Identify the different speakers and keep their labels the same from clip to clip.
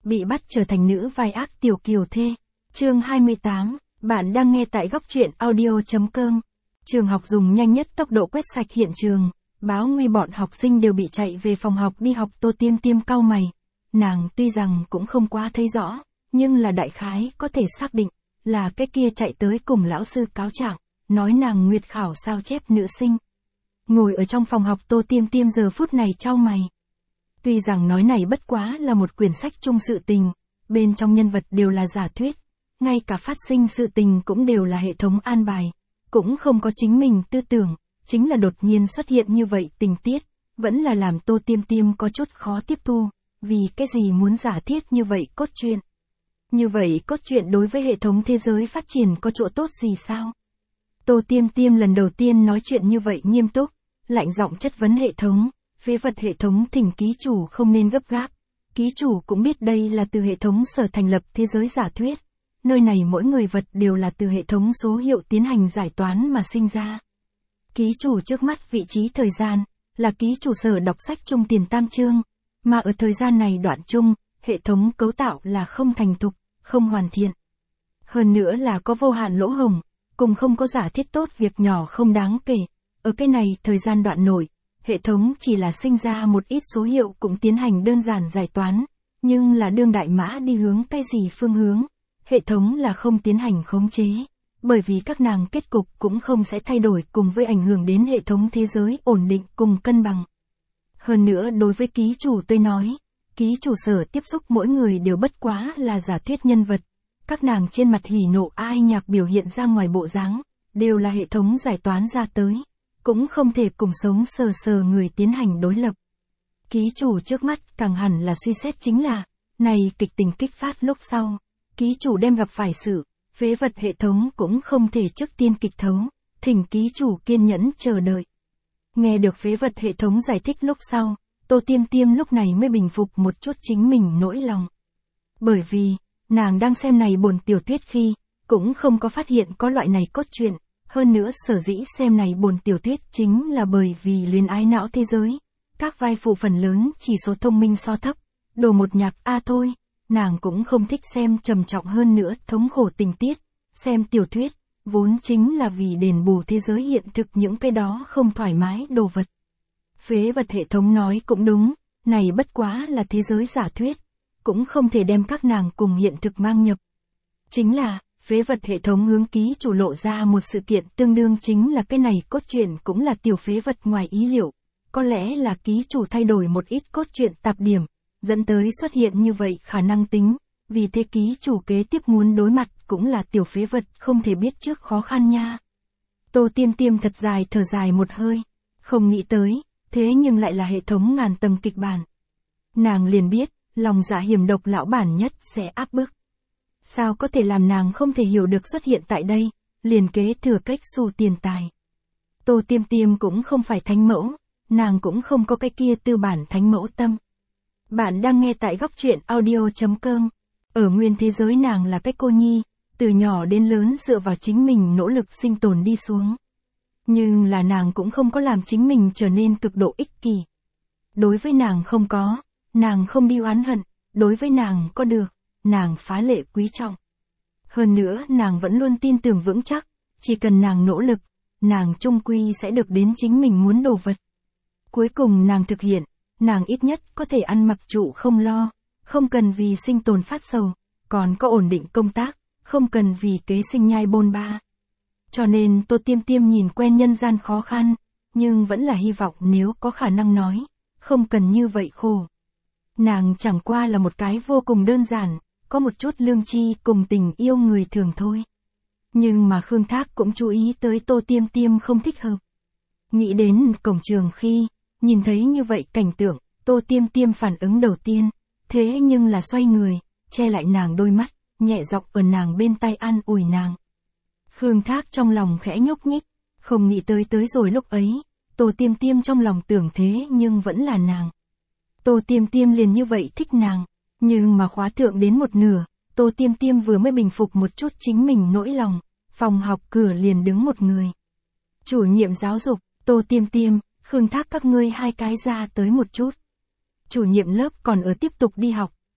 Speaker 1: Bị bắt trở thành nữ vai ác tiểu kiều thê. Chương 28, bạn đang nghe tại góc truyện audio.com. Trường học dùng nhanh nhất tốc độ quét sạch hiện trường, báo nguy bọn học sinh đều bị chạy về phòng học đi học. Tô Tiêm Tiêm cau mày. Nàng tuy rằng cũng không quá thấy rõ, nhưng là đại khái có thể xác định, là cái kia chạy tới cùng lão sư cáo trạng, nói nàng nguyệt khảo sao chép nữ sinh. Ngồi ở trong phòng học, Tô Tiêm Tiêm giờ phút này chau mày. Tuy rằng nói này bất quá là một quyển sách chung sự tình, bên trong nhân vật đều là giả thuyết, ngay cả phát sinh sự tình cũng đều là hệ thống an bài, cũng không có chính mình tư tưởng, chính là đột nhiên xuất hiện như vậy tình tiết, vẫn là làm Tô Tiêm Tiêm có chút khó tiếp thu, vì cái gì muốn giả thiết như vậy cốt truyện. Như vậy cốt truyện đối với hệ thống thế giới phát triển có chỗ tốt gì sao? Tô Tiêm Tiêm lần đầu tiên nói chuyện như vậy nghiêm túc, lạnh giọng chất vấn hệ thống. Phế vật hệ thống thỉnh ký chủ không nên gấp gáp. Ký chủ cũng biết đây là từ hệ thống sở thành lập thế giới giả thuyết. Nơi này mỗi người vật đều là từ hệ thống số hiệu tiến hành giải toán mà sinh ra. Ký chủ trước mắt vị trí thời gian, là ký chủ sở đọc sách chung tiền tam chương. Mà ở thời gian này đoạn chung, hệ thống cấu tạo là không thành thục, không hoàn thiện. Hơn nữa là có vô hạn lỗ hổng, cùng không có giả thiết tốt việc nhỏ không đáng kể. Ở cái này thời gian đoạn nổi, hệ thống chỉ là sinh ra một ít số hiệu cũng tiến hành đơn giản giải toán, nhưng là đương đại mã đi hướng cái gì phương hướng, hệ thống là không tiến hành khống chế, bởi vì các nàng kết cục cũng không sẽ thay đổi cùng với ảnh hưởng đến hệ thống thế giới ổn định cùng cân bằng. Hơn nữa đối với ký chủ tôi nói, ký chủ sở tiếp xúc mỗi người đều bất quá là giả thuyết nhân vật, các nàng trên mặt hỉ nộ ai nhạc biểu hiện ra ngoài bộ dáng, đều là hệ thống giải toán ra tới. Cũng không thể cùng sống sờ sờ người tiến hành đối lập. Ký chủ trước mắt càng hẳn là suy xét chính là, này kịch tình kích phát lúc sau, ký chủ đem gặp phải sự, phế vật hệ thống cũng không thể trước tiên kịch thấu, thỉnh ký chủ kiên nhẫn chờ đợi. Nghe được phế vật hệ thống giải thích lúc sau, Tô Tiêm Tiêm lúc này mới bình phục một chút chính mình nỗi lòng. Bởi vì, nàng đang xem này buồn tiểu thuyết khi, cũng không có phát hiện có loại này cốt truyện. Hơn nữa sở dĩ xem này buồn tiểu thuyết chính là bởi vì luyến ái não thế giới. Các vai phụ phần lớn chỉ số thông minh so thấp, đồ một nhạc thôi, nàng cũng không thích xem trầm trọng hơn nữa thống khổ tình tiết. Xem tiểu thuyết, vốn chính là vì đền bù thế giới hiện thực những cái đó không thoải mái đồ vật. Phế vật hệ thống nói cũng đúng, này bất quá là thế giới giả thuyết, cũng không thể đem các nàng cùng hiện thực mang nhập. Chính là, phế vật hệ thống hướng ký chủ lộ ra một sự kiện tương đương chính là cái này cốt truyện cũng là tiểu phế vật ngoài ý liệu. Có lẽ là ký chủ thay đổi một ít cốt truyện tạp điểm, dẫn tới xuất hiện như vậy khả năng tính, vì thế ký chủ kế tiếp muốn đối mặt cũng là tiểu phế vật không thể biết trước khó khăn nha. Tô Tiêm Tiêm thật dài thở dài một hơi, không nghĩ tới, thế nhưng lại là hệ thống ngàn tầng kịch bản. Nàng liền biết, lòng dạ hiểm độc lão bản nhất sẽ áp bức. Sao có thể làm nàng không thể hiểu được xuất hiện tại đây, liền kế thừa cách xù tiền tài. Tô Tiêm Tiêm cũng không phải thánh mẫu, nàng cũng không có cái kia tư bản thánh mẫu tâm. Bạn đang nghe tại góc truyện audio.com. Ở nguyên thế giới nàng là cái cô nhi, từ nhỏ đến lớn dựa vào chính mình nỗ lực sinh tồn đi xuống. Nhưng là nàng cũng không có làm chính mình trở nên cực độ ích kỷ. Đối với nàng không đi oán hận, đối với nàng có được. Nàng phá lệ quý trọng. Hơn nữa nàng vẫn luôn tin tưởng vững chắc, chỉ cần nàng nỗ lực, nàng chung quy sẽ được đến chính mình muốn đồ vật. Cuối cùng nàng thực hiện, nàng ít nhất có thể ăn mặc trụ không lo, không cần vì sinh tồn phát sầu, còn có ổn định công tác, không cần vì kế sinh nhai bôn ba. Cho nên Tô Tiêm Tiêm nhìn quen nhân gian khó khăn, nhưng vẫn là hy vọng nếu có khả năng nói, không cần như vậy khổ. Nàng chẳng qua là một cái vô cùng đơn giản, có một chút lương tri cùng tình yêu người thường thôi. Nhưng mà Khương Thác cũng chú ý tới Tô Tiêm Tiêm không thích hợp. Nghĩ đến cổng trường khi, nhìn thấy như vậy cảnh tượng, Tô Tiêm Tiêm phản ứng đầu tiên, thế nhưng là xoay người, che lại nàng đôi mắt, nhẹ giọng ở nàng bên tai an ủi nàng. Khương Thác trong lòng khẽ nhúc nhích, không nghĩ tới rồi lúc ấy, Tô Tiêm Tiêm trong lòng tưởng thế nhưng vẫn là nàng. Tô Tiêm Tiêm liền như vậy thích nàng. Nhưng mà khóa thượng đến một nửa, Tô Tiêm Tiêm vừa mới bình phục một chút chính mình nỗi lòng, phòng học cửa liền đứng một người. Chủ nhiệm giáo dục, Tô Tiêm Tiêm, Khương Thác các ngươi hai cái ra tới một chút. Chủ nhiệm lớp còn ở tiếp tục đi học,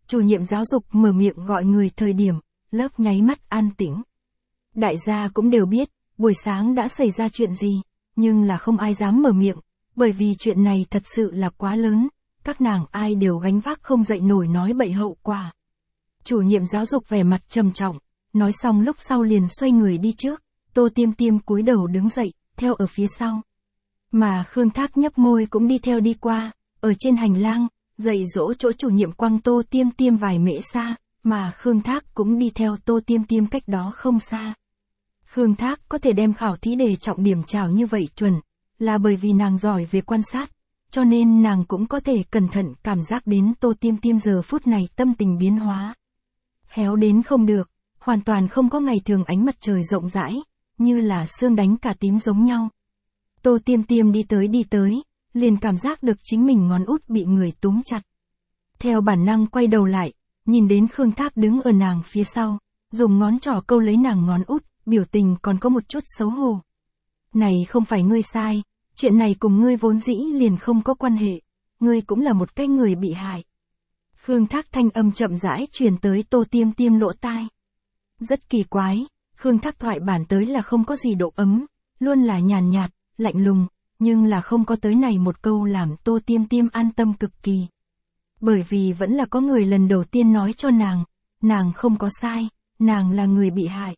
Speaker 1: Chủ nhiệm giáo dục mở miệng gọi người thời điểm, lớp nháy mắt an tĩnh. Đại gia cũng đều biết, buổi sáng đã xảy ra chuyện gì, nhưng là không ai dám mở miệng, bởi vì chuyện này thật sự là quá lớn, các nàng ai đều gánh vác không dậy nổi nói bậy hậu quả. Chủ nhiệm giáo dục vẻ mặt trầm trọng, nói xong lúc sau liền xoay người đi trước, Tô Tiêm Tiêm cúi đầu đứng dậy, theo ở phía sau. Mà Khương Thác nhấp môi cũng đi theo đi qua, ở trên hành lang, dạy dỗ chỗ chủ nhiệm quăng Tô Tiêm Tiêm vài mễ xa, mà Khương Thác cũng đi theo Tô Tiêm Tiêm cách đó không xa. Khương Thác có thể đem khảo thí đề trọng điểm trào như vậy chuẩn, là bởi vì nàng giỏi về quan sát, cho nên nàng cũng có thể cẩn thận cảm giác đến Tô Tiêm Tiêm giờ phút này tâm tình biến hóa. Khéo đến không được, hoàn toàn không có ngày thường ánh mặt trời rộng rãi, như là sương đánh cả tím giống nhau. Tô Tiêm Tiêm đi tới, liền cảm giác được chính mình ngón út bị người túm chặt. Theo bản năng quay đầu lại, nhìn đến Khương Thác đứng ở nàng phía sau, dùng ngón trỏ câu lấy nàng ngón út, biểu tình còn có một chút xấu hổ. Này không phải ngươi sai, chuyện này cùng ngươi vốn dĩ liền không có quan hệ, ngươi cũng là một cái người bị hại. Khương Thác thanh âm chậm rãi truyền tới Tô Tiêm Tiêm lỗ tai. Rất kỳ quái, Khương Thác thoại bản tới là không có gì độ ấm, luôn là nhàn nhạt, lạnh lùng, nhưng là không có tới này một câu làm Tô Tiêm Tiêm an tâm cực kỳ. Bởi vì vẫn là có người lần đầu tiên nói cho nàng không có sai, nàng là người bị hại.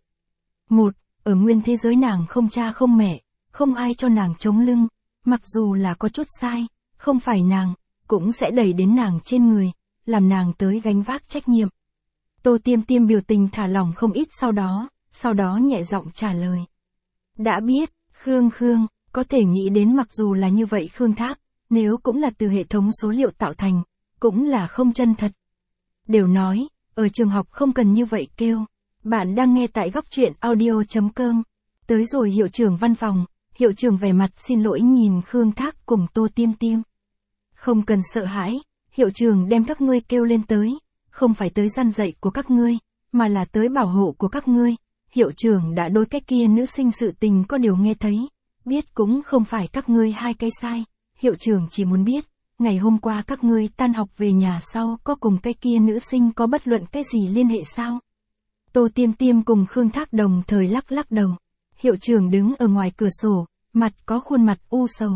Speaker 1: Ở nguyên thế giới nàng không cha không mẹ, không ai cho nàng chống lưng, mặc dù là có chút sai, không phải nàng, cũng sẽ đẩy đến nàng trên người, làm nàng tới gánh vác trách nhiệm. Tô Tiêm Tiêm biểu tình thả lỏng không ít sau đó nhẹ giọng trả lời. Đã biết, Khương, có thể nghĩ đến mặc dù là như vậy Khương Thác, nếu cũng là từ hệ thống số liệu tạo thành, cũng là không chân thật. Đều nói, ở trường học không cần như vậy kêu. Bạn đang nghe tại góc truyện audio.com. Tới rồi hiệu trưởng văn phòng, hiệu trưởng vẻ mặt xin lỗi nhìn Khương Thác cùng Tô Tiêm Tiêm. Không cần sợ hãi, hiệu trưởng đem các ngươi kêu lên tới, không phải tới gian dạy của các ngươi, mà là tới bảo hộ của các ngươi. Hiệu trưởng đã đối cái kia nữ sinh sự tình có điều nghe thấy, biết cũng không phải các ngươi hai cái sai, hiệu trưởng chỉ muốn biết, ngày hôm qua các ngươi tan học về nhà sau có cùng cái kia nữ sinh có bất luận cái gì liên hệ sao? Tô Tiêm Tiêm cùng Khương Thác đồng thời lắc đầu. Hiệu trưởng đứng ở ngoài cửa sổ, mặt có khuôn mặt u sầu.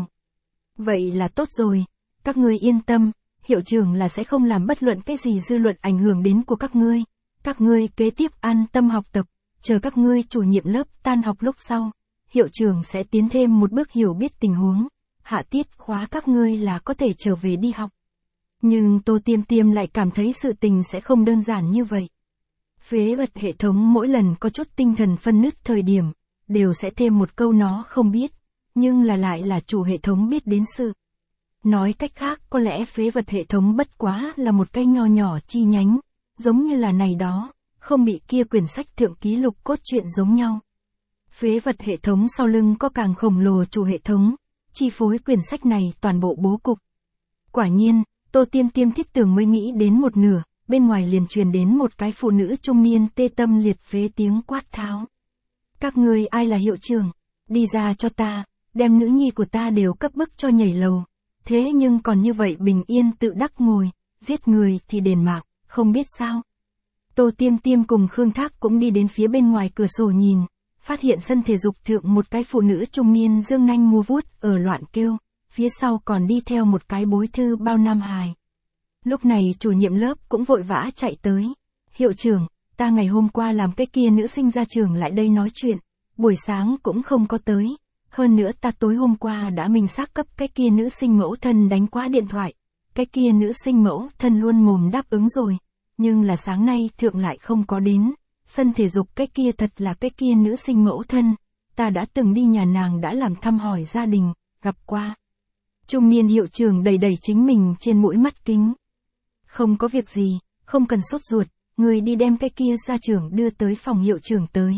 Speaker 1: Vậy là tốt rồi, các ngươi yên tâm, hiệu trưởng là sẽ không làm bất luận cái gì dư luận ảnh hưởng đến của các ngươi. Các ngươi kế tiếp an tâm học tập, chờ các ngươi chủ nhiệm lớp tan học lúc sau, hiệu trưởng sẽ tiến thêm một bước hiểu biết tình huống, hạ tiết khóa các ngươi là có thể trở về đi học. Nhưng Tô Tiêm Tiêm lại cảm thấy sự tình sẽ không đơn giản như vậy. Phế vật hệ thống mỗi lần có chút tinh thần phân nứt thời điểm, đều sẽ thêm một câu nó không biết, nhưng lại là chủ hệ thống biết đến sự. Nói cách khác có lẽ phế vật hệ thống bất quá là một cái nho nhỏ chi nhánh, giống như là này đó, không bị kia quyển sách thượng ký lục cốt truyện giống nhau. Phế vật hệ thống sau lưng có càng khổng lồ chủ hệ thống, chi phối quyển sách này toàn bộ bố cục. Quả nhiên, Tô Tiêm Tiêm thiết tưởng mới nghĩ đến một nửa, bên ngoài liền truyền đến một cái phụ nữ trung niên tê tâm liệt phế tiếng quát tháo. Các ngươi ai là hiệu trưởng? Đi ra cho ta, đem nữ nhi của ta đều cấp bức cho nhảy lầu. Thế nhưng còn như vậy bình yên tự đắc ngồi, giết người thì đền mạng, không biết sao. Tô Tiêm Tiêm cùng Khương Thác cũng đi đến phía bên ngoài cửa sổ nhìn, phát hiện sân thể dục thượng một cái phụ nữ trung niên dương nanh mua vuốt ở loạn kêu, phía sau còn đi theo một cái bối thư bao nam hài. Lúc này chủ nhiệm lớp cũng vội vã chạy tới. Hiệu trưởng, ta ngày hôm qua làm cái kia nữ sinh ra trường lại đây nói chuyện, buổi sáng cũng không có tới. Hơn nữa ta tối hôm qua đã minh xác cấp cái kia nữ sinh mẫu thân đánh qua điện thoại. Cái kia nữ sinh mẫu thân luôn mồm đáp ứng rồi. Nhưng là sáng nay thượng lại không có đến. Sân thể dục cái kia thật là cái kia nữ sinh mẫu thân. Ta đã từng đi nhà nàng đã làm thăm hỏi gia đình, gặp qua. Trung niên hiệu trưởng đẩy chính mình trên mũi mắt kính. Không có việc gì, không cần sốt ruột, người đi đem cái kia gia trưởng đưa tới phòng hiệu trưởng tới.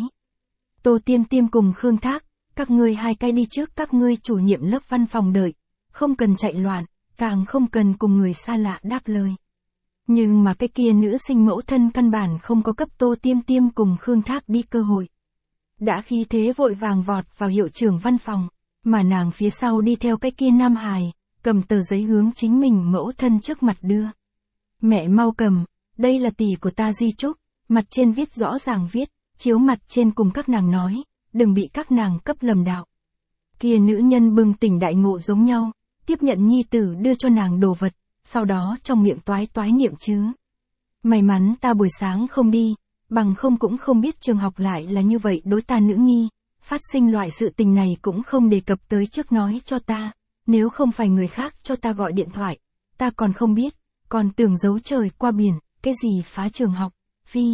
Speaker 1: Tô Tiêm Tiêm cùng Khương Thác, các ngươi hai cái đi trước các ngươi chủ nhiệm lớp văn phòng đợi, không cần chạy loạn, càng không cần cùng người xa lạ đáp lời. Nhưng mà cái kia nữ sinh mẫu thân căn bản không có cấp Tô Tiêm Tiêm cùng Khương Thác đi cơ hội. Đã khi thế vội vàng vọt vào hiệu trưởng văn phòng, mà nàng phía sau đi theo cái kia nam hài, cầm tờ giấy hướng chính mình mẫu thân trước mặt đưa. Mẹ mau cầm, đây là tỷ của ta di chúc, mặt trên viết rõ ràng viết, chiếu mặt trên cùng các nàng nói, đừng bị các nàng cấp lầm đạo. Kia nữ nhân bừng tỉnh đại ngộ giống nhau, tiếp nhận nhi tử đưa cho nàng đồ vật, sau đó trong miệng toái toái niệm chứ. May mắn ta buổi sáng không đi, bằng không cũng không biết trường học lại là như vậy đối ta nữ nhi, phát sinh loại sự tình này cũng không đề cập tới trước nói cho ta, nếu không phải người khác cho ta gọi điện thoại, ta còn không biết, còn tưởng giấu trời qua biển, cái gì phá trường học, phi.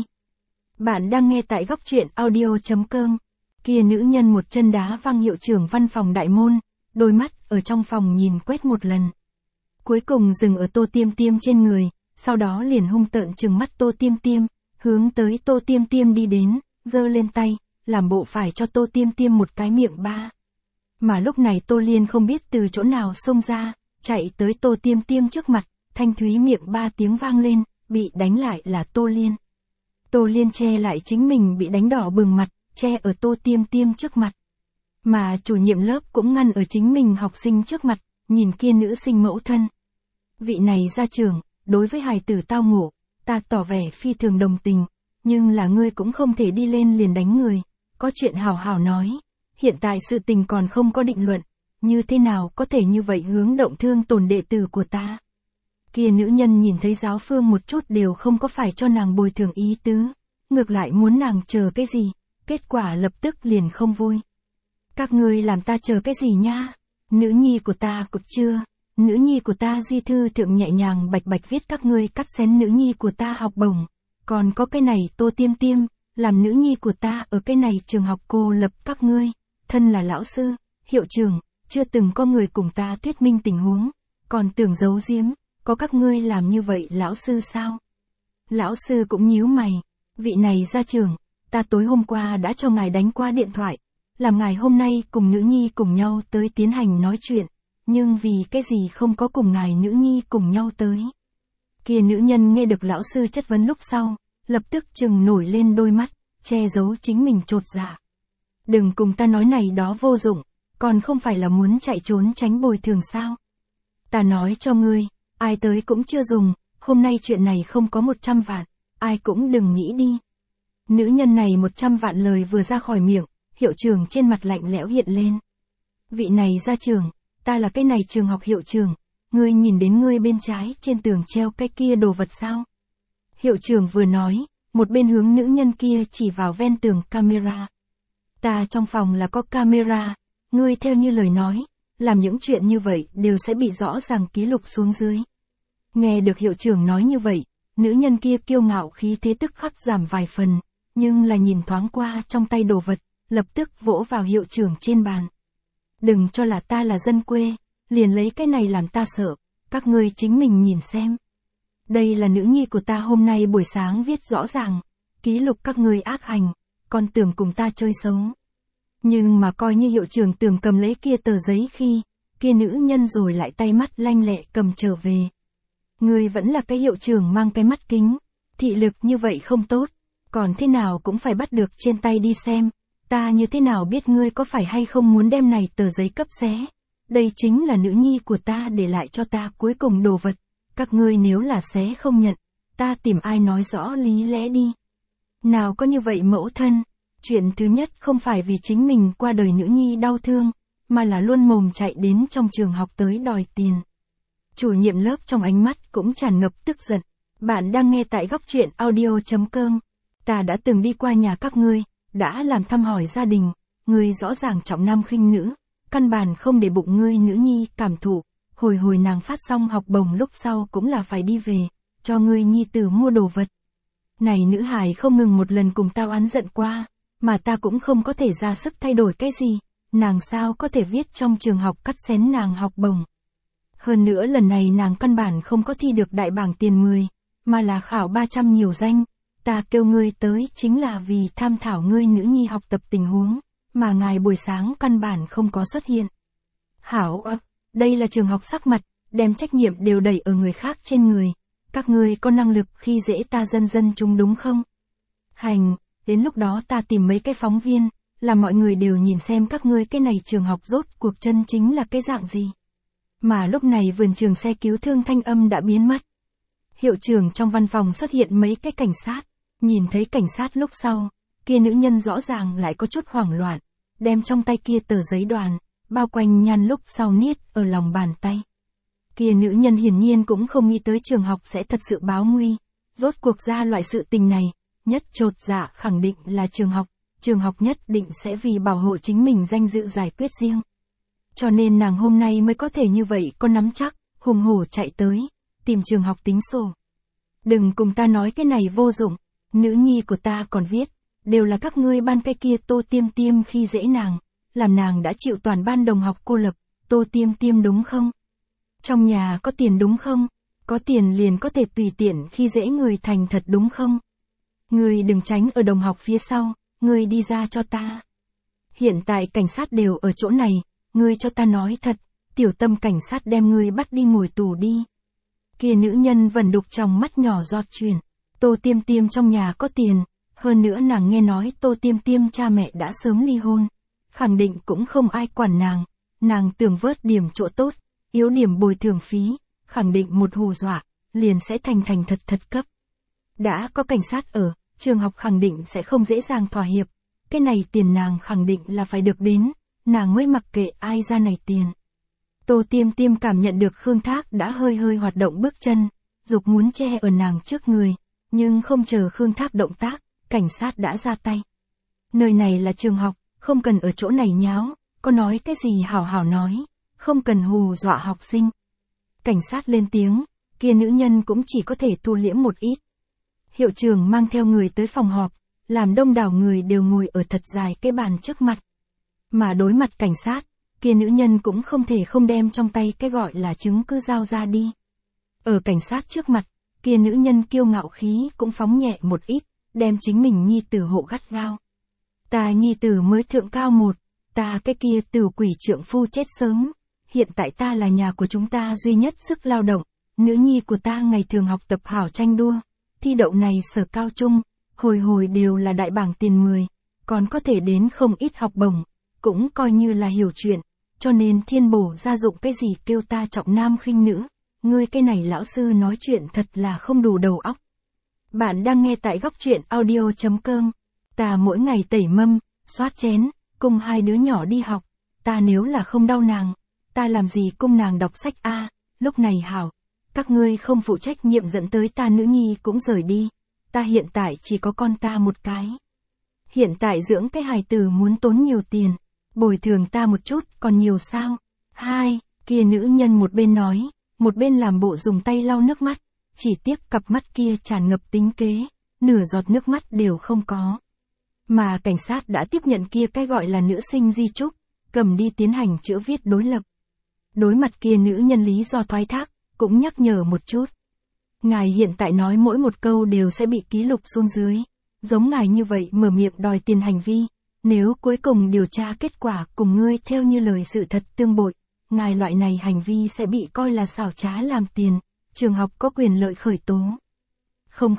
Speaker 1: Bạn đang nghe tại góc truyện audio.com. Kia nữ nhân một chân đá văng hiệu trưởng văn phòng đại môn, đôi mắt ở trong phòng nhìn quét một lần. Cuối cùng dừng ở Tô Tiêm Tiêm trên người, sau đó liền hung tợn trừng mắt Tô Tiêm Tiêm, hướng tới Tô Tiêm Tiêm đi đến, giơ lên tay, làm bộ phải cho Tô Tiêm Tiêm một cái miệng ba. Mà lúc này Tô Liên không biết từ chỗ nào xông ra, chạy tới Tô Tiêm Tiêm trước mặt, thanh thúy miệng ba tiếng vang lên, bị đánh lại là Tô Liên. Tô Liên che lại chính mình bị đánh đỏ bừng mặt, che ở Tô Tiêm Tiêm trước mặt. Mà chủ nhiệm lớp cũng ngăn ở chính mình học sinh trước mặt, nhìn kia nữ sinh mẫu thân. Vị này ra trường, đối với hài tử tao ngộ, ta tỏ vẻ phi thường đồng tình, nhưng là ngươi cũng không thể đi lên liền đánh người, có chuyện hảo hảo nói, hiện tại sự tình còn không có định luận, như thế nào có thể như vậy hướng động thương tổn đệ tử của ta. Kia nữ nhân nhìn thấy giáo phương một chút đều không có phải cho nàng bồi thường ý tứ, ngược lại muốn nàng chờ cái gì, kết quả lập tức liền không vui. Các ngươi làm ta chờ cái gì nha? Nữ nhi của ta cục chưa? Nữ nhi của ta di thư thượng nhẹ nhàng bạch bạch viết các ngươi cắt xén nữ nhi của ta học bổng. Còn có cái này Tô Tiêm Tiêm, làm nữ nhi của ta ở cái này trường học cô lập các ngươi. Thân là lão sư, hiệu trưởng, chưa từng có người cùng ta thuyết minh tình huống. Còn tưởng giấu giếm, có các ngươi làm như vậy lão sư sao? Lão sư cũng nhíu mày, vị này ra trường, ta tối hôm qua đã cho ngài đánh qua điện thoại, làm ngài hôm nay cùng nữ nhi cùng nhau tới tiến hành nói chuyện, nhưng vì cái gì không có cùng ngài nữ nhi cùng nhau tới. Kia nữ nhân nghe được lão sư chất vấn lúc sau, lập tức trừng nổi lên đôi mắt, che giấu chính mình chột dạ. Đừng cùng ta nói này đó vô dụng, còn không phải là muốn chạy trốn tránh bồi thường sao? Ta nói cho ngươi, ai tới cũng chưa dùng, hôm nay chuyện này không có 100 vạn, ai cũng đừng nghĩ đi. Nữ nhân này 100 vạn lời vừa ra khỏi miệng, hiệu trưởng trên mặt lạnh lẽo hiện lên. Vị này ra trường, ta là cái này trường học hiệu trưởng, ngươi nhìn đến ngươi bên trái trên tường treo cái kia đồ vật sao? Hiệu trưởng vừa nói, một bên hướng nữ nhân kia chỉ vào ven tường camera. Ta trong phòng là có camera, ngươi theo như lời nói, làm những chuyện như vậy đều sẽ bị rõ ràng ký lục xuống dưới. Nghe được hiệu trưởng nói như vậy, nữ nhân kia kiêu ngạo khí thế tức khắc giảm vài phần, nhưng là nhìn thoáng qua trong tay đồ vật, lập tức vỗ vào hiệu trưởng trên bàn. Đừng cho là ta là dân quê, liền lấy cái này làm ta sợ, các ngươi chính mình nhìn xem. Đây là nữ nhi của ta hôm nay buổi sáng viết rõ ràng, ký lục các ngươi ác hành, còn tưởng cùng ta chơi xấu. Nhưng mà coi như hiệu trưởng tưởng cầm lấy kia tờ giấy khi, kia nữ nhân rồi lại tay mắt lanh lẹ cầm trở về. Ngươi vẫn là cái hiệu trưởng mang cái mắt kính, thị lực như vậy không tốt, còn thế nào cũng phải bắt được trên tay đi xem, ta như thế nào biết ngươi có phải hay không muốn đem này tờ giấy cấp xé. Đây chính là nữ nhi của ta để lại cho ta cuối cùng đồ vật, các ngươi nếu là xé không nhận, ta tìm ai nói rõ lý lẽ đi. Nào có như vậy mẫu thân, chuyện thứ nhất không phải vì chính mình qua đời nữ nhi đau thương, mà là luôn mồm chạy đến trong trường học tới đòi tiền. Chủ nhiệm lớp trong ánh mắt cũng tràn ngập tức giận. Bạn đang nghe tại góc truyện audio.com. Ta đã từng đi qua nhà các ngươi, đã làm thăm hỏi gia đình, ngươi rõ ràng trọng nam khinh nữ, căn bản không để bụng ngươi nữ nhi cảm thụ, hồi nàng phát xong học bổng lúc sau cũng là phải đi về, cho ngươi nhi tử mua đồ vật. Này nữ hài không ngừng một lần cùng tao oán giận qua, mà ta cũng không có thể ra sức thay đổi cái gì, nàng sao có thể viết trong trường học cắt xén nàng học bổng. Hơn nữa lần này nàng căn bản không có thi được đại bảng tiền 10, mà là khảo 300 nhiều danh, ta kêu ngươi tới chính là vì tham thảo ngươi nữ nhi học tập tình huống, mà ngài buổi sáng căn bản không có xuất hiện. Hảo ấp, đây là trường học sắc mặt, đem trách nhiệm đều đẩy ở người khác trên người, các ngươi có năng lực khi dễ ta dân dân chúng đúng không? Hành, đến lúc đó ta tìm mấy cái phóng viên, là mọi người đều nhìn xem các ngươi cái này trường học rốt cuộc chân chính là cái dạng gì. Mà lúc này vườn trường xe cứu thương thanh âm đã biến mất. Hiệu trưởng trong văn phòng xuất hiện mấy cái cảnh sát. Nhìn thấy cảnh sát lúc sau, kia nữ nhân rõ ràng lại có chút hoảng loạn, đem trong tay kia tờ giấy đoàn, bao quanh nhăn lúc sau niết ở lòng bàn tay. Kia nữ nhân hiển nhiên cũng không nghĩ tới trường học sẽ thật sự báo nguy. Rốt cuộc ra loại sự tình này, nhất chột dạ khẳng định là trường học nhất định sẽ vì bảo hộ chính mình danh dự giải quyết riêng. Cho nên nàng hôm nay mới có thể như vậy có nắm chắc, hùng hổ chạy tới, tìm trường học tính sổ. Đừng cùng ta nói cái này vô dụng, nữ nhi của ta còn viết, đều là các ngươi ban cái kia Tô Tiêm Tiêm khi dễ nàng, làm nàng đã chịu toàn ban đồng học cô lập, Tô Tiêm Tiêm đúng không? Trong nhà có tiền đúng không? Có tiền liền có thể tùy tiện khi dễ người thành thật đúng không? Ngươi đừng tránh ở đồng học phía sau, ngươi đi ra cho ta. Hiện tại cảnh sát đều ở chỗ này, ngươi cho ta nói thật, tiểu Tâm cảnh sát đem ngươi bắt đi ngồi tù đi. Kia nữ nhân vẩn đục trong mắt nhỏ giọt chuyển, Tô Tiêm Tiêm trong nhà có tiền, hơn nữa nàng nghe nói Tô Tiêm Tiêm cha mẹ đã sớm ly hôn, khẳng định cũng không ai quản nàng tưởng vớt điểm chỗ tốt, yếu điểm bồi thường phí, khẳng định một hù dọa, liền sẽ thành thật cấp. Đã có cảnh sát ở, trường học khẳng định sẽ không dễ dàng thỏa hiệp, cái này tiền nàng khẳng định là phải được đến, nàng mới mặc kệ ai ra này tiền. Tô Tiêm Tiêm cảm nhận được Khương Thác đã hơi hoạt động bước chân, dục muốn che ở nàng trước người, nhưng không chờ Khương Thác động tác, cảnh sát đã ra tay. Nơi này là trường học, không cần ở chỗ này nháo, có nói cái gì hảo nói, không cần hù dọa học sinh. Cảnh sát lên tiếng, kia nữ nhân cũng chỉ có thể thu liễm một ít. Hiệu trưởng mang theo người tới phòng họp, làm đông đảo người đều ngồi ở thật dài cái bàn trước mặt. Mà đối mặt cảnh sát, kia nữ nhân cũng không thể không đem trong tay cái gọi là chứng cứ giao ra đi. Ở cảnh sát trước mặt, kia nữ nhân kiêu ngạo khí cũng phóng nhẹ một ít, đem chính mình nhi tử hộ gắt gao. Ta nhi tử mới thượng cao một, ta cái kia tử quỷ trượng phu chết sớm, hiện tại ta là nhà của chúng ta duy nhất sức lao động, nữ nhi của ta ngày thường học tập hảo tranh đua, thi đậu này sở cao trung, hồi đều là đại bảng tiền 10, còn có thể đến không ít học bổng, cũng coi như là hiểu chuyện, cho nên thiên bổ gia dụng cái gì kêu ta trọng nam khinh nữ, ngươi cái này lão sư nói chuyện thật là không đủ đầu óc. Bạn đang nghe tại Góc Truyện Audio.com, ta mỗi ngày tẩy mâm, xoát chén, cùng hai đứa nhỏ đi học, ta nếu là không đau nàng, ta làm gì cung nàng đọc sách a? Lúc này hảo, các ngươi không phụ trách nhiệm dẫn tới ta nữ nhi cũng rời đi, ta hiện tại chỉ có con ta một cái. Hiện tại dưỡng cái hài tử muốn tốn nhiều tiền, bồi thường ta một chút còn nhiều sao? Hai, kia nữ nhân một bên nói, một bên làm bộ dùng tay lau nước mắt, chỉ tiếc cặp mắt kia tràn ngập tính kế, nửa giọt nước mắt đều không có. Mà cảnh sát đã tiếp nhận kia cái gọi là nữ sinh di chúc, cầm đi tiến hành chữa viết đối lập. Đối mặt kia nữ nhân lý do thoái thác, cũng nhắc nhở một chút. Ngài hiện tại nói mỗi một câu đều sẽ bị ký lục xuống dưới, giống ngài như vậy mở miệng đòi tiền hành vi, nếu cuối cùng điều tra kết quả cùng ngươi theo như lời sự thật tương bội, ngài loại này hành vi sẽ bị coi là xảo trá làm tiền, trường học có quyền lợi khởi tố. Không,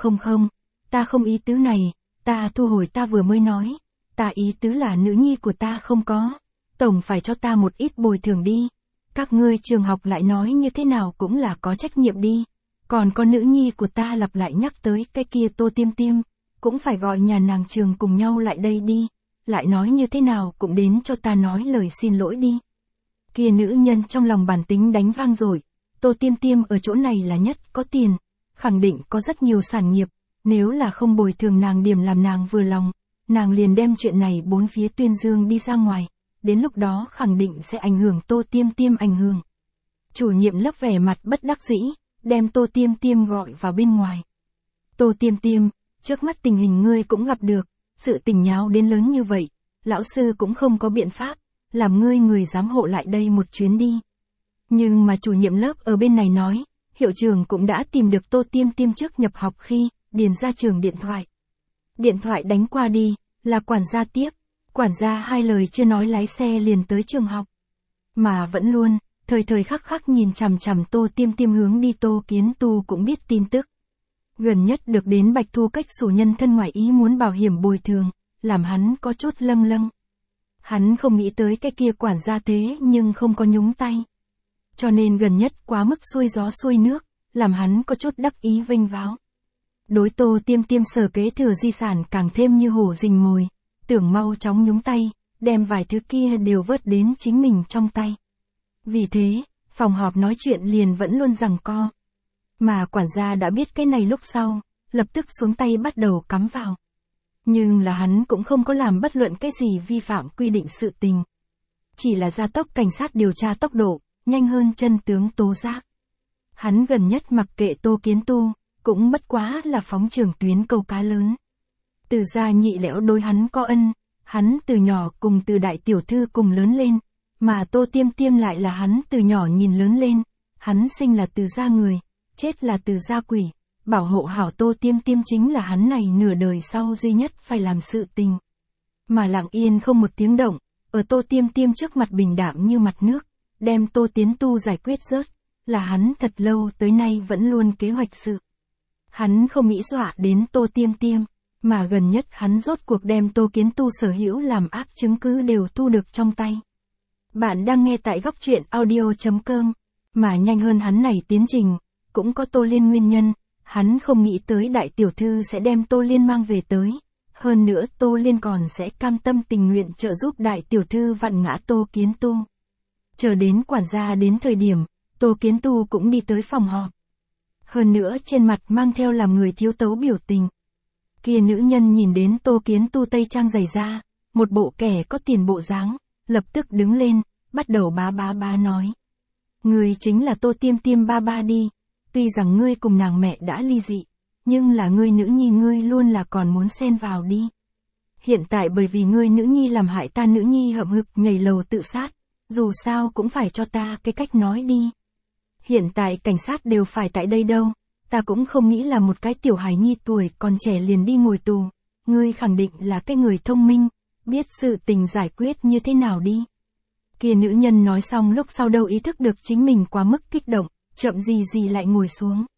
Speaker 1: ta không ý tứ này, ta thu hồi ta vừa mới nói, ta ý tứ là nữ nhi của ta không có, tổng phải cho ta một ít bồi thường đi. Các ngươi trường học lại nói như thế nào cũng là có trách nhiệm đi. Còn con nữ nhi của ta lặp lại nhắc tới cái kia Tô Tiêm Tiêm, cũng phải gọi nhà nàng trường cùng nhau lại đây đi. Lại nói như thế nào cũng đến cho ta nói lời xin lỗi đi. Kia nữ nhân trong lòng bản tính đánh vang rồi. Tô Tiêm Tiêm ở chỗ này là nhất có tiền, khẳng định có rất nhiều sản nghiệp. Nếu là không bồi thường nàng điểm làm nàng vừa lòng, nàng liền đem chuyện này bốn phía tuyên dương đi ra ngoài. Đến lúc đó khẳng định sẽ ảnh hưởng Tô Tiêm Tiêm ảnh hưởng. Chủ nhiệm lớp vẻ mặt bất đắc dĩ, đem Tô Tiêm Tiêm gọi vào bên ngoài. Tô Tiêm Tiêm, trước mắt tình hình ngươi cũng gặp được, sự tình nháo đến lớn như vậy, lão sư cũng không có biện pháp, làm ngươi người giám hộ lại đây một chuyến đi. Nhưng mà chủ nhiệm lớp ở bên này nói, hiệu trưởng cũng đã tìm được Tô Tiêm Tiêm trước nhập học khi, điền ra trường điện thoại. Điện thoại đánh qua đi, là quản gia tiếp. Quản gia hai lời chưa nói lái xe liền tới trường học. Mà vẫn luôn, thời khắc nhìn chằm Tô Tiêm Tiêm hướng đi. Tô Kiến Tu cũng biết tin tức. Gần nhất được đến Bạch Thu Cách sủ nhân thân ngoại ý muốn bảo hiểm bồi thường, làm hắn có chút lâng. Hắn không nghĩ tới cái kia quản gia thế nhưng không có nhúng tay. Cho nên gần nhất quá mức xuôi gió xuôi nước, làm hắn có chút đắc ý vênh váo. Đối Tô Tiêm Tiêm sở kế thừa di sản càng thêm như hổ rình mồi, tưởng mau chóng nhúng tay, đem vài thứ kia đều vớt đến chính mình trong tay. Vì thế, phòng họp nói chuyện liền vẫn luôn giằng co. Mà quản gia đã biết cái này lúc sau, lập tức xuống tay bắt đầu cắm vào. Nhưng là hắn cũng không có làm bất luận cái gì vi phạm quy định sự tình. Chỉ là gia tốc cảnh sát điều tra tốc độ, nhanh hơn chân tướng tố giác. Hắn gần nhất mặc kệ Tô Kiến Tu, cũng bất quá là phóng trường tuyến câu cá lớn. Từ gia nhị lẽo đối hắn có ân, hắn từ nhỏ cùng từ đại tiểu thư cùng lớn lên, mà Tô Tiêm Tiêm lại là hắn từ nhỏ nhìn lớn lên, hắn sinh là từ gia người, chết là từ gia quỷ, bảo hộ hảo Tô Tiêm Tiêm chính là hắn này nửa đời sau duy nhất phải làm sự tình. Mà lặng yên không một tiếng động, ở Tô Tiêm Tiêm trước mặt bình đạm như mặt nước, đem Tô Tiến Tu giải quyết rớt, là hắn thật lâu tới nay vẫn luôn kế hoạch sự. Hắn không nghĩ dọa đến Tô Tiêm Tiêm, mà gần nhất hắn rốt cuộc đem Tô Kiến Tu sở hữu làm ác chứng cứ đều thu được trong tay. Bạn đang nghe tại góc truyện audio.com, mà nhanh hơn hắn này tiến trình, cũng có Tô Liên nguyên nhân, hắn không nghĩ tới đại tiểu thư sẽ đem Tô Liên mang về tới. Hơn nữa Tô Liên còn sẽ cam tâm tình nguyện trợ giúp đại tiểu thư vặn ngã Tô Kiến Tu. Chờ đến quản gia đến thời điểm, Tô Kiến Tu cũng đi tới phòng họp. Hơn nữa trên mặt mang theo làm người thiếu tấu biểu tình. Kia nữ nhân nhìn đến Tô Kiến Tu tây trang giày da, một bộ kẻ có tiền bộ dáng, lập tức đứng lên, bắt đầu bá nói. Ngươi chính là Tô Tiêm Tiêm ba ba đi, tuy rằng ngươi cùng nàng mẹ đã ly dị, nhưng là ngươi nữ nhi ngươi luôn là còn muốn xen vào đi. Hiện tại bởi vì ngươi nữ nhi làm hại ta nữ nhi hậm hực nhảy lầu tự sát, dù sao cũng phải cho ta cái cách nói đi. Hiện tại cảnh sát đều phải tại đây đâu, ta cũng không nghĩ là một cái tiểu hài nhi tuổi còn trẻ liền đi ngồi tù, ngươi khẳng định là cái người thông minh, biết sự tình giải quyết như thế nào đi. Kia nữ nhân nói xong lúc sau đâu ý thức được chính mình quá mức kích động, chậm gì lại ngồi xuống.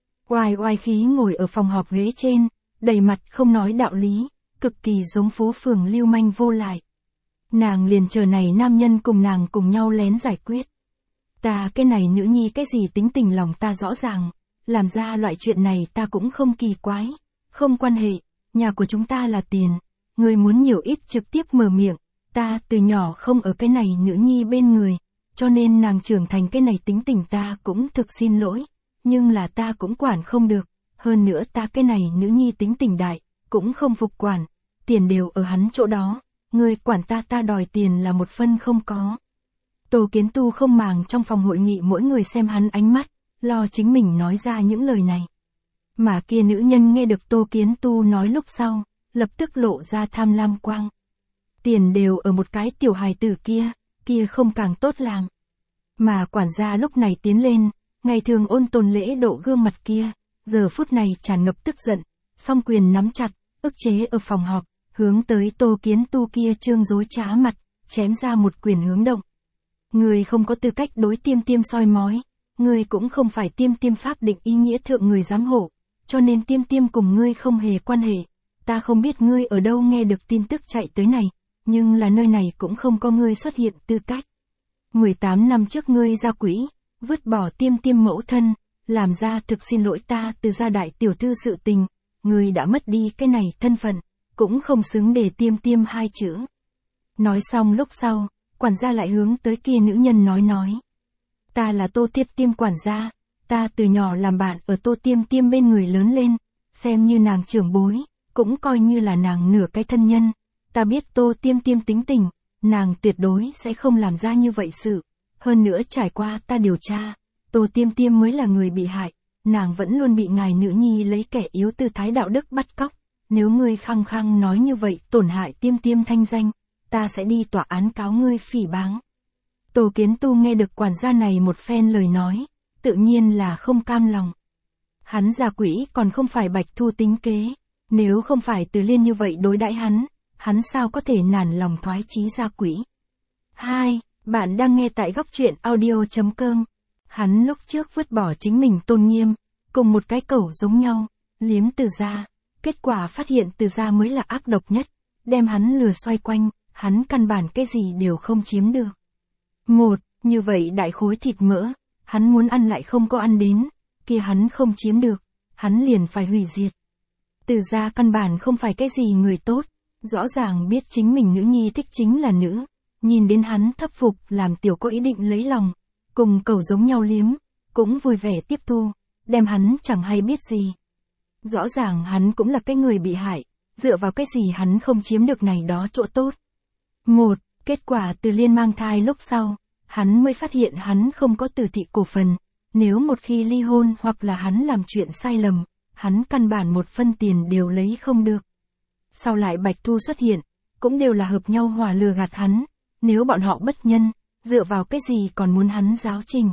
Speaker 1: Oai khí ngồi ở phòng họp ghế trên, đầy mặt không nói đạo lý, cực kỳ giống phố phường lưu manh vô lại. Nàng liền chờ này nam nhân cùng nàng cùng nhau lén giải quyết. Ta cái này nữ nhi cái gì tính tình lòng ta rõ ràng, làm ra loại chuyện này ta cũng không kỳ quái, không quan hệ, nhà của chúng ta là tiền, người muốn nhiều ít trực tiếp mở miệng, ta từ nhỏ không ở cái này nữ nhi bên người, cho nên nàng trưởng thành cái này tính tình ta cũng thực xin lỗi, nhưng là ta cũng quản không được, hơn nữa ta cái này nữ nhi tính tình đại, cũng không phục quản, tiền đều ở hắn chỗ đó, người quản ta đòi tiền là một phân không có. Tô Kiến Tu không màng trong phòng hội nghị mỗi người xem hắn ánh mắt, lo chính mình nói ra những lời này. Mà kia nữ nhân nghe được Tô Kiến Tu nói lúc sau, lập tức lộ ra tham lam quang. Tiền đều ở một cái tiểu hài tử kia không càng tốt làm. Mà quản gia lúc này tiến lên, ngày thường ôn tồn lễ độ gương mặt kia, giờ phút này tràn ngập tức giận, song quyền nắm chặt, ức chế ở phòng họp, hướng tới Tô Kiến Tu kia trương dối trá mặt, chém ra một quyền hướng động. Người không có tư cách đối Tiêm Tiêm soi mói, người cũng không phải Tiêm Tiêm pháp định ý nghĩa thượng người giám hộ, cho nên Tiêm Tiêm cùng ngươi không hề quan hệ. Ta không biết ngươi ở đâu nghe được tin tức chạy tới này, nhưng là nơi này cũng không có ngươi xuất hiện tư cách. 18 năm trước ngươi ra quỹ, vứt bỏ Tiêm Tiêm mẫu thân, làm ra thực xin lỗi ta từ gia đại tiểu thư sự tình, ngươi đã mất đi cái này thân phận, cũng không xứng để Tiêm Tiêm hai chữ. Nói xong lúc sau, quản gia lại hướng tới kia nữ nhân nói. Ta là Tô Tiêm Tiêm quản gia, ta từ nhỏ làm bạn ở Tô Tiêm Tiêm bên người lớn lên, xem như nàng trưởng bối, cũng coi như là nàng nửa cái thân nhân. Ta biết Tô Tiêm Tiêm tính tình, nàng tuyệt đối sẽ không làm ra như vậy sự. Hơn nữa trải qua ta điều tra, Tô Tiêm Tiêm mới là người bị hại, nàng vẫn luôn bị ngài nữ nhi lấy kẻ yếu tư thái đạo đức bắt cóc. Nếu ngươi khăng nói như vậy tổn hại Tiêm Tiêm thanh danh, ta sẽ đi tòa án cáo ngươi phỉ báng. Tô Kiến Tu nghe được quản gia này một phen lời nói, tự nhiên là không cam lòng. Hắn ra quỹ còn không phải Bạch Thu tính kế, nếu không phải Từ Liên như vậy đối đãi hắn sao có thể nản lòng thoái chí ra quỹ. 2. Bạn đang nghe tại góc truyện audio.com. Hắn lúc trước vứt bỏ chính mình tôn nghiêm, cùng một cái cẩu giống nhau, liếm Từ gia, kết quả phát hiện Từ gia mới là ác độc nhất, đem hắn lừa xoay quanh, hắn căn bản cái gì đều không chiếm được. Như vậy đại khối thịt mỡ, hắn muốn ăn lại không có ăn đến, kia hắn không chiếm được, hắn liền phải hủy diệt. Từ gia căn bản không phải cái gì người tốt, rõ ràng biết chính mình nữ nhi thích chính là nữ, nhìn đến hắn thấp phục làm tiểu có ý định lấy lòng, cùng cầu giống nhau liếm, cũng vui vẻ tiếp thu, đem hắn chẳng hay biết gì. Rõ ràng hắn cũng là cái người bị hại, dựa vào cái gì hắn không chiếm được này đó chỗ tốt. Kết quả Từ Liên mang thai lúc sau, hắn mới phát hiện hắn không có Từ thị cổ phần, nếu một khi ly hôn hoặc là hắn làm chuyện sai lầm, hắn căn bản một phân tiền đều lấy không được. Sau lại Bạch Thu xuất hiện, cũng đều là hợp nhau hòa lừa gạt hắn, nếu bọn họ bất nhân, dựa vào cái gì còn muốn hắn giáo trình.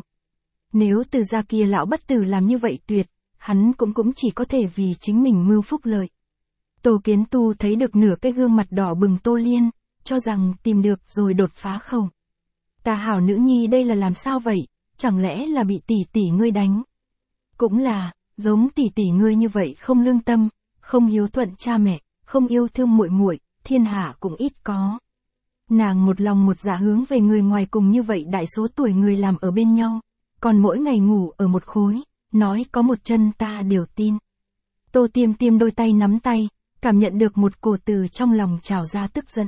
Speaker 1: Nếu Từ gia kia lão bất tử làm như vậy tuyệt, hắn cũng chỉ có thể vì chính mình mưu phúc lợi. Tô Kiến Tu thấy được nửa cái gương mặt đỏ bừng Tô Liên, cho rằng tìm được rồi đột phá khẩu. Ta hảo nữ nhi đây là làm sao vậy, chẳng lẽ là bị tỷ tỷ ngươi đánh? Cũng là, giống tỷ tỷ ngươi như vậy không lương tâm, không hiếu thuận cha mẹ, không yêu thương muội muội, thiên hạ cũng ít có. Nàng một lòng một dạ hướng về người ngoài cùng như vậy đại số tuổi người làm ở bên nhau, còn mỗi ngày ngủ ở một khối, nói có một chân ta đều tin. Tô Tiêm Tiêm đôi tay nắm tay, cảm nhận được một cổ từ trong lòng trào ra tức giận.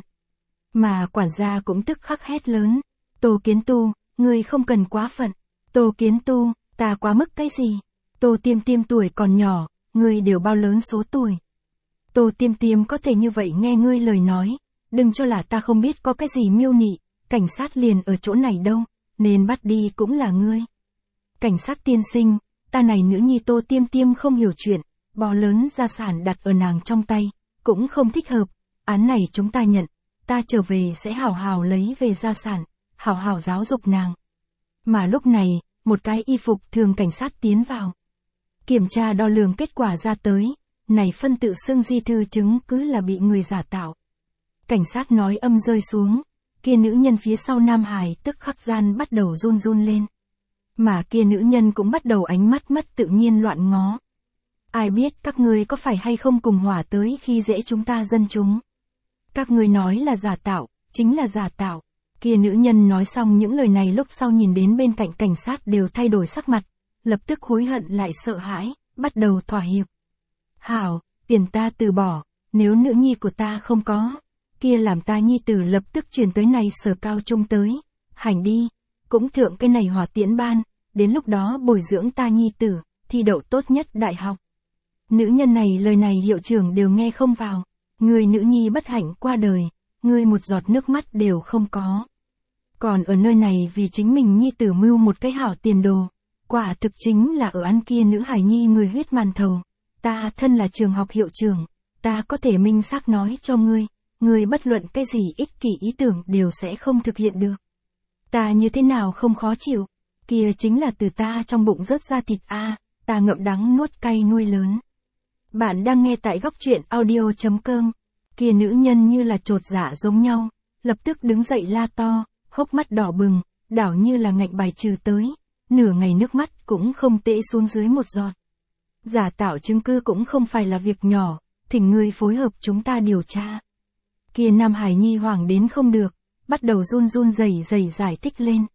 Speaker 1: Mà quản gia cũng tức khắc hét lớn, Tô Kiến Tu, ngươi không cần quá phận. Tô Kiến Tu, ta quá mức cái gì? Tô Tiêm Tiêm tuổi còn nhỏ, ngươi đều bao lớn số tuổi. Tô Tiêm Tiêm có thể như vậy nghe ngươi lời nói, đừng cho là ta không biết có cái gì miêu nị, cảnh sát liền ở chỗ này đâu, nên bắt đi cũng là ngươi. Cảnh sát tiên sinh, ta này nữ nhi Tô Tiêm Tiêm không hiểu chuyện, bò lớn gia sản đặt ở nàng trong tay, cũng không thích hợp, án này chúng ta nhận, ta trở về sẽ hảo hảo lấy về gia sản, hảo hảo giáo dục nàng. Mà lúc này, một cái y phục thường cảnh sát tiến vào. Kiểm tra đo lường kết quả ra tới, này phân tự xưng di thư chứng cứ là bị người giả tạo. Cảnh sát nói âm rơi xuống, kia nữ nhân phía sau Nam Hải tức khắc gian bắt đầu run run lên. Mà kia nữ nhân cũng bắt đầu ánh mắt mất tự nhiên loạn ngó. Ai biết các ngươi có phải hay không cùng hỏa tới khi dễ chúng ta dân chúng. Các ngươi nói là giả tạo, chính là giả tạo. Kia nữ nhân nói xong những lời này lúc sau nhìn đến bên cạnh cảnh sát đều thay đổi sắc mặt, lập tức hối hận lại sợ hãi, bắt đầu thỏa hiệp. Hảo, tiền ta từ bỏ, nếu nữ nhi của ta không có, kia làm ta nhi tử lập tức chuyển tới này sở cao trung tới, hành đi, cũng thượng cái này hỏa tiễn ban, đến lúc đó bồi dưỡng ta nhi tử, thi đậu tốt nhất đại học. Nữ nhân này lời này hiệu trưởng đều nghe không vào, người nữ nhi bất hạnh qua đời, người một giọt nước mắt đều không có. Còn ở nơi này vì chính mình nhi tử mưu một cái hảo tiền đồ, quả thực chính là ở ăn kia nữ hải nhi người huyết màn thầu. Ta thân là trường học hiệu trưởng, ta có thể minh xác nói cho ngươi bất luận cái gì ích kỷ ý tưởng đều sẽ không thực hiện được. Ta như thế nào không khó chịu, kia chính là từ ta trong bụng rớt ra thịt a, ta ngậm đắng nuốt cay nuôi lớn. Bạn đang nghe tại góc truyện audio.com, kia nữ nhân như là trột dạ giống nhau, lập tức đứng dậy la to, hốc mắt đỏ bừng, đảo như là ngạnh bài trừ tới, nửa ngày nước mắt cũng không tễ xuống dưới một giọt. Giả tạo chứng cứ cũng không phải là việc nhỏ, thỉnh ngươi phối hợp chúng ta điều tra. Kia Nam Hải Nhi hoảng đến không được, bắt đầu run run rẩy rẩy giải thích lên.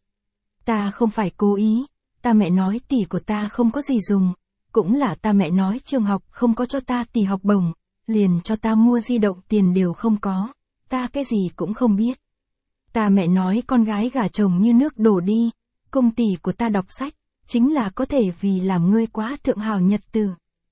Speaker 1: Ta không phải cố ý, ta mẹ nói tỷ của ta không có gì dùng, cũng là ta mẹ nói trường học không có cho ta tỷ học bổng, liền cho ta mua di động tiền đều không có, ta cái gì cũng không biết. Ta mẹ nói con gái gả chồng như nước đổ đi, cùng tỷ của ta đọc sách, chính là có thể vì làm ngươi quá thượng hào nhật tử.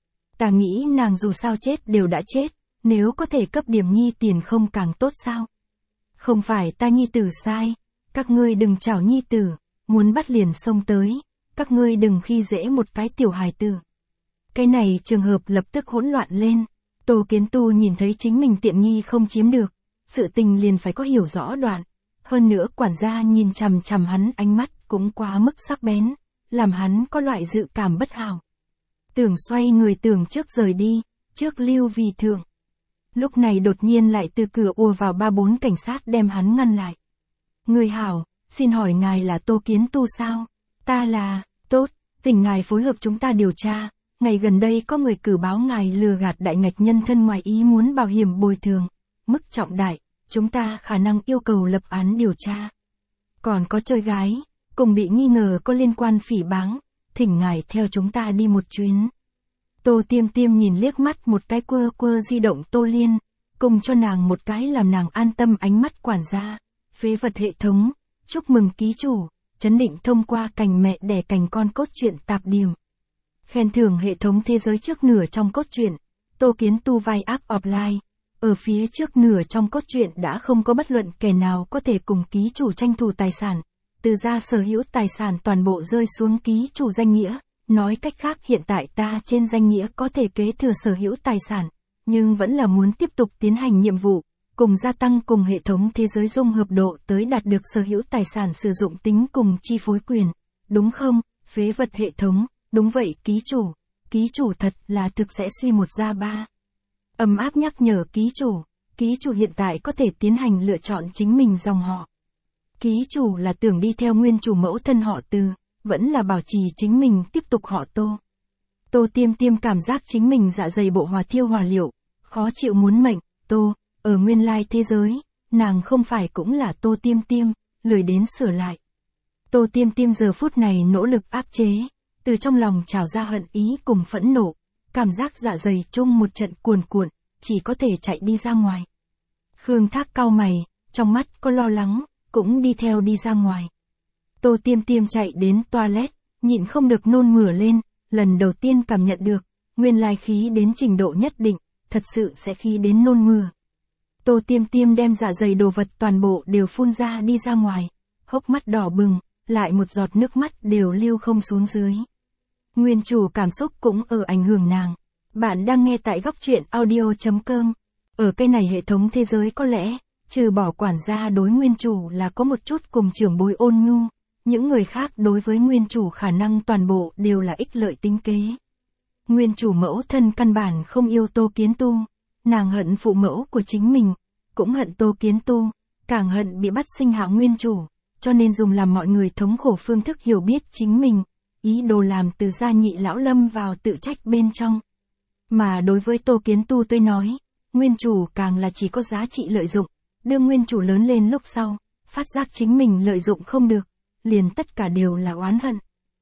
Speaker 1: Ta nghĩ nàng dù sao chết đều đã chết, nếu có thể cấp điểm nhi tiền không càng tốt sao? Không phải ta nhi tử sai, các ngươi đừng chảo nhi tử, muốn bắt liền xông tới, các ngươi đừng khi dễ một cái tiểu hài tử. Cái này trường hợp lập tức hỗn loạn lên, Tô Kiến Tu nhìn thấy chính mình tiện nghi không chiếm được, sự tình liền phải có hiểu rõ đoạn. Hơn nữa quản gia nhìn chằm chằm hắn ánh mắt cũng quá mức sắc bén, làm hắn có loại dự cảm bất hảo. Tưởng xoay người tưởng trước rời đi, trước lưu vì thượng. Lúc này đột nhiên lại từ cửa ùa vào 3-4 cảnh sát đem hắn ngăn lại. Người hảo, xin hỏi ngài là Tô Kiến Tu sao? Ta là, tốt, thỉnh ngài phối hợp chúng ta điều tra. Ngày gần đây có người cử báo ngài lừa gạt đại ngạch nhân thân ngoài ý muốn bảo hiểm bồi thường, mức trọng đại, chúng ta khả năng yêu cầu lập án điều tra. Còn có chơi gái, cùng bị nghi ngờ có liên quan phỉ báng, thỉnh ngài theo chúng ta đi một chuyến. Tô Tiêm Tiêm nhìn liếc mắt một cái quơ quơ di động Tô Liên, cùng cho nàng một cái làm nàng an tâm ánh mắt quản gia. Phế vật hệ thống, chúc mừng ký chủ, chấn định thông qua cành mẹ đẻ cành con cốt truyện tạp điểm. Khen thưởng hệ thống thế giới trước nửa trong cốt truyện, Tô Kiến Tu vai ác offline. Ở phía trước nửa trong cốt truyện đã không có bất luận kẻ nào có thể cùng ký chủ tranh thủ tài sản. Từ ra sở hữu tài sản toàn bộ rơi xuống ký chủ danh nghĩa. Nói cách khác hiện tại ta trên danh nghĩa có thể kế thừa sở hữu tài sản, nhưng vẫn là muốn tiếp tục tiến hành nhiệm vụ, cùng gia tăng cùng hệ thống thế giới dung hợp độ tới đạt được sở hữu tài sản sử dụng tính cùng chi phối quyền. Đúng không, phế vật hệ thống, đúng vậy ký chủ thật là thực sẽ suy một ra ba. Ấm áp nhắc nhở ký chủ hiện tại có thể tiến hành lựa chọn chính mình dòng họ. Ký chủ là tưởng đi theo nguyên chủ mẫu thân họ Từ, vẫn là bảo trì chính mình tiếp tục họ Tô. Tô Tiêm Tiêm cảm giác chính mình dạ dày bộ hòa thiêu hỏa liệu, khó chịu muốn mệnh. Tô, ở nguyên lai thế giới, nàng không phải cũng là Tô Tiêm Tiêm, lười đến sửa lại. Tô Tiêm Tiêm giờ phút này nỗ lực áp chế, từ trong lòng trào ra hận ý cùng phẫn nộ, cảm giác dạ dày chung một trận cuồn cuộn, chỉ có thể chạy đi ra ngoài. Khương Thác cau mày, trong mắt có lo lắng, cũng đi theo đi ra ngoài. Tô Tiêm Tiêm chạy đến toilet, nhịn không được nôn mửa lên, lần đầu tiên cảm nhận được, nguyên lai khí đến trình độ nhất định, thật sự sẽ khí đến nôn mửa. Tô Tiêm Tiêm đem dạ dày đồ vật toàn bộ đều phun ra đi ra ngoài, hốc mắt đỏ bừng, lại một giọt nước mắt đều lưu không xuống dưới. Nguyên chủ cảm xúc cũng ở ảnh hưởng nàng. Bạn đang nghe tại góc truyện audio.com. Ở cái này hệ thống thế giới có lẽ, trừ bỏ quản gia đối nguyên chủ là có một chút cùng trưởng bối ôn nhu, những người khác đối với nguyên chủ khả năng toàn bộ đều là ích lợi tính kế. Nguyên chủ mẫu thân căn bản không yêu Tô Kiến Tu, nàng hận phụ mẫu của chính mình, cũng hận Tô Kiến Tu, càng hận bị bắt sinh hạ nguyên chủ, cho nên dùng làm mọi người thống khổ phương thức hiểu biết chính mình, ý đồ làm từ gia nhị lão lâm vào tự trách bên trong. Mà đối với Tô Kiến Tu tôi nói, nguyên chủ càng là chỉ có giá trị lợi dụng, đưa nguyên chủ lớn lên lúc sau, phát giác chính mình lợi dụng không được, liền tất cả đều là oán hận.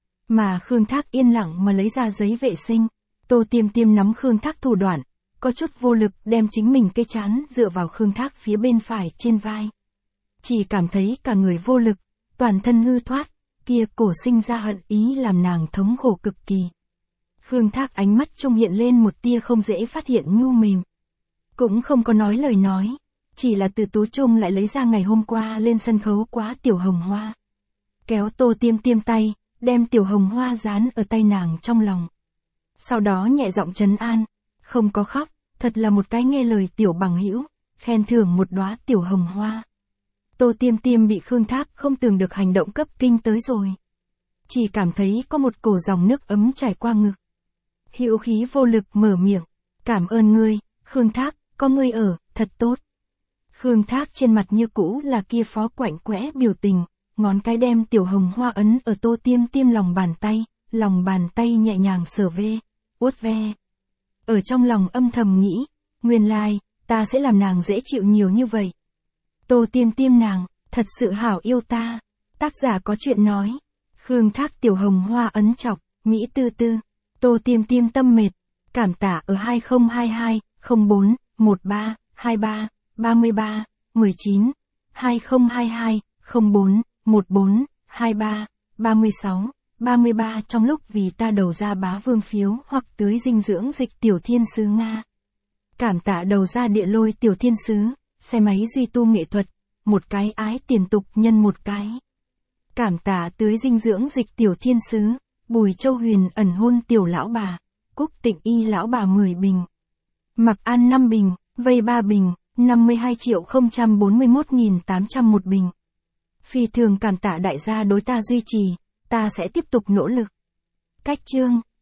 Speaker 1: Mà Khương Thác yên lặng mà lấy ra giấy vệ sinh, Tô Tiêm Tiêm nắm Khương Thác thủ đoạn, có chút vô lực đem chính mình cái trán dựa vào Khương Thác phía bên phải trên vai. Chỉ cảm thấy cả người vô lực, toàn thân hư thoát, kia cổ sinh ra hận ý làm nàng thống khổ cực kỳ. Khương Thác ánh mắt trông hiện lên một tia không dễ phát hiện nhu mềm. Cũng không có nói lời nói, chỉ là từ túi chung lại lấy ra ngày hôm qua lên sân khấu quá tiểu hồng hoa. Kéo Tô Tiêm Tiêm tay, đem tiểu hồng hoa dán ở tay nàng trong lòng. Sau đó nhẹ giọng trấn an, không có khóc, thật là một cái nghe lời tiểu bằng hữu, khen thưởng một đóa tiểu hồng hoa. Tô Tiêm Tiêm bị Khương Thác không tưởng được hành động cấp kinh tới rồi. Chỉ cảm thấy có một cổ dòng nước ấm chảy qua ngực. Hữu khí vô lực mở miệng, cảm ơn ngươi, Khương Thác, có ngươi ở, thật tốt. Khương Thác trên mặt như cũ là kia phó quạnh quẽ biểu tình, ngón cái đem tiểu hồng hoa ấn ở Tô Tiêm Tiêm lòng bàn tay nhẹ nhàng sờ ve, uốt ve. Ở trong lòng âm thầm nghĩ, nguyên lai, ta sẽ làm nàng dễ chịu nhiều như vậy. Tô Tiêm Tiêm nàng, thật sự hảo yêu ta. Tác giả có chuyện nói. Khương Thác tiểu hồng hoa ấn chọc, Mỹ tư tư. Tô Tiêm Tiêm tâm mệt. Cảm tạ ở 2022, 04, 13, 23, 33, 19, 2022, 04, 14, 23, 36, 33 trong lúc vì ta đầu ra bá vương phiếu hoặc tưới dinh dưỡng dịch tiểu thiên sứ Nga. Cảm tạ đầu ra địa lôi tiểu thiên sứ, xe máy duy tu nghệ thuật, một cái ái tiền tục nhân một cái. Cảm tạ tưới dinh dưỡng dịch tiểu thiên sứ, Bùi Châu Huyền ẩn hôn tiểu lão bà, Cúc Tịnh Y lão bà 10 bình. Mặc An 5 bình, Vây 3 bình, 52.041.800 một bình. Phi thường cảm tạ đại gia đối ta duy trì, ta sẽ tiếp tục nỗ lực. Cách chương